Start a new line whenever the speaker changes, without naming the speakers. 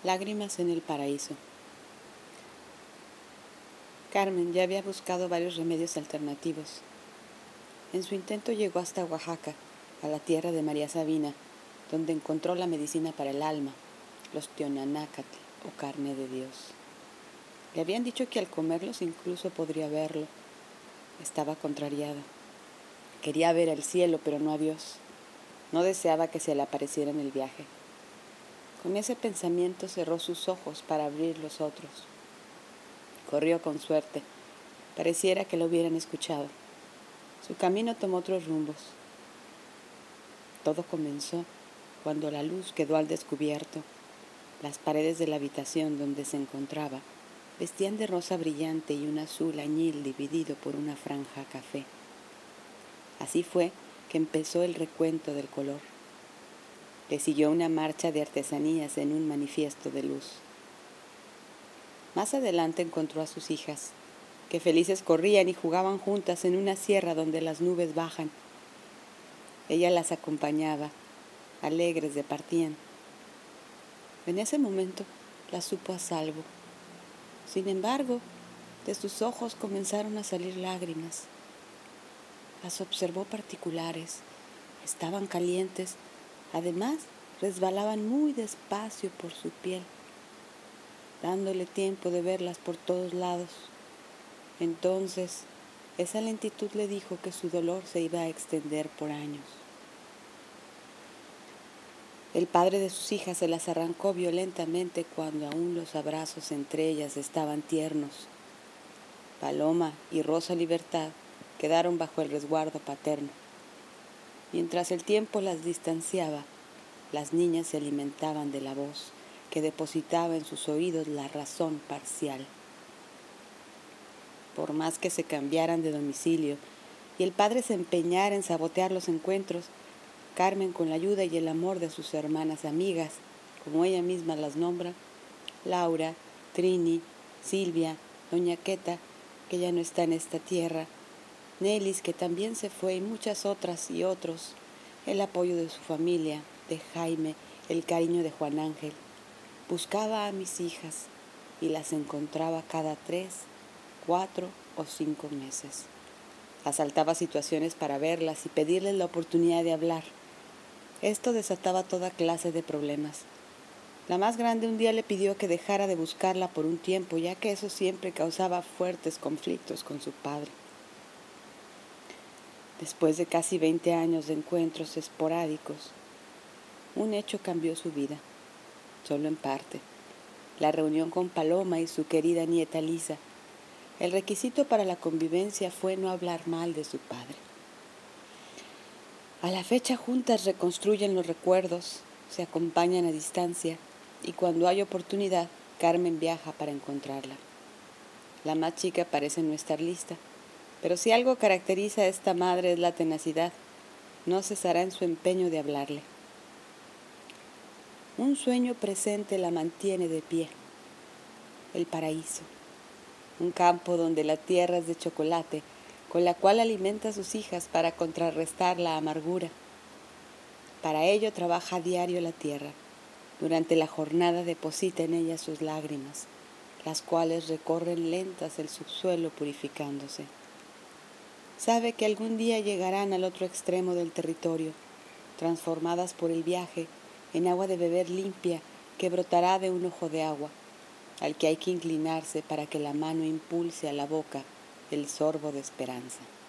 Lágrimas en el paraíso. Carmen ya había buscado varios remedios alternativos. En su intento llegó hasta Oaxaca, a la tierra de María Sabina, donde encontró la medicina para el alma, los tionanácatl o carne de Dios. Le habían dicho que al comerlos incluso podría verlo. Estaba contrariada. Quería ver al cielo, pero no a Dios. No deseaba que se le apareciera en el viaje. Con ese pensamiento cerró sus ojos para abrir los otros. Corrió con suerte. Pareciera que lo hubieran escuchado. Su camino tomó otros rumbos. Todo comenzó cuando la luz quedó al descubierto. Las paredes de la habitación donde se encontraba vestían de rosa brillante y un azul añil dividido por una franja café. Así fue que empezó el recuento del color. Le siguió una marcha de artesanías en un manifiesto de luz. Más adelante encontró a sus hijas, que felices corrían y jugaban juntas en una sierra donde las nubes bajan. Ella las acompañaba, alegres departían. En ese momento las supo a salvo. Sin embargo, de sus ojos comenzaron a salir lágrimas. Las observó particulares, estaban calientes, además resbalaban muy despacio por su piel, dándole tiempo de verlas por todos lados. Entonces, esa lentitud le dijo que su dolor se iba a extender por años. El padre de sus hijas se las arrancó violentamente cuando aún los abrazos entre ellas estaban tiernos. Paloma y Rosa Libertad quedaron bajo el resguardo paterno. Mientras el tiempo las distanciaba, las niñas se alimentaban de la voz que depositaba en sus oídos la razón parcial. Por más que se cambiaran de domicilio y el padre se empeñara en sabotear los encuentros, Carmen, con la ayuda y el amor de sus hermanas amigas, como ella misma las nombra, Laura, Trini, Silvia, Doña Queta, que ya no está en esta tierra, Nelis, que también se fue, y muchas otras y otros, el apoyo de su familia, de Jaime, el cariño de Juan Ángel. Buscaba a mis hijas y las encontraba cada 3, 4 o 5 meses. Asaltaba situaciones para verlas y pedirles la oportunidad de hablar. Esto desataba toda clase de problemas. La más grande un día le pidió que dejara de buscarla por un tiempo, ya que eso siempre causaba fuertes conflictos con su padre. Después de casi 20 años de encuentros esporádicos, un hecho cambió su vida, solo en parte. La reunión con Paloma y su querida nieta Lisa. El requisito para la convivencia fue no hablar mal de su padre. A la fecha juntas reconstruyen los recuerdos, se acompañan a distancia y cuando hay oportunidad, Carmen viaja para encontrarla. La más chica parece no estar lista, pero si algo caracteriza a esta madre es la tenacidad, no cesará en su empeño de hablarle. Un sueño presente la mantiene de pie, el paraíso, un campo donde la tierra es de chocolate, con la cual alimenta a sus hijas para contrarrestar la amargura. Para ello trabaja a diario la tierra. Durante la jornada deposita en ella sus lágrimas, las cuales recorren lentas el subsuelo purificándose. Sabe que algún día llegarán al otro extremo del territorio, transformadas por el viaje en agua de beber limpia que brotará de un ojo de agua, al que hay que inclinarse para que la mano impulse a la boca el sorbo de esperanza.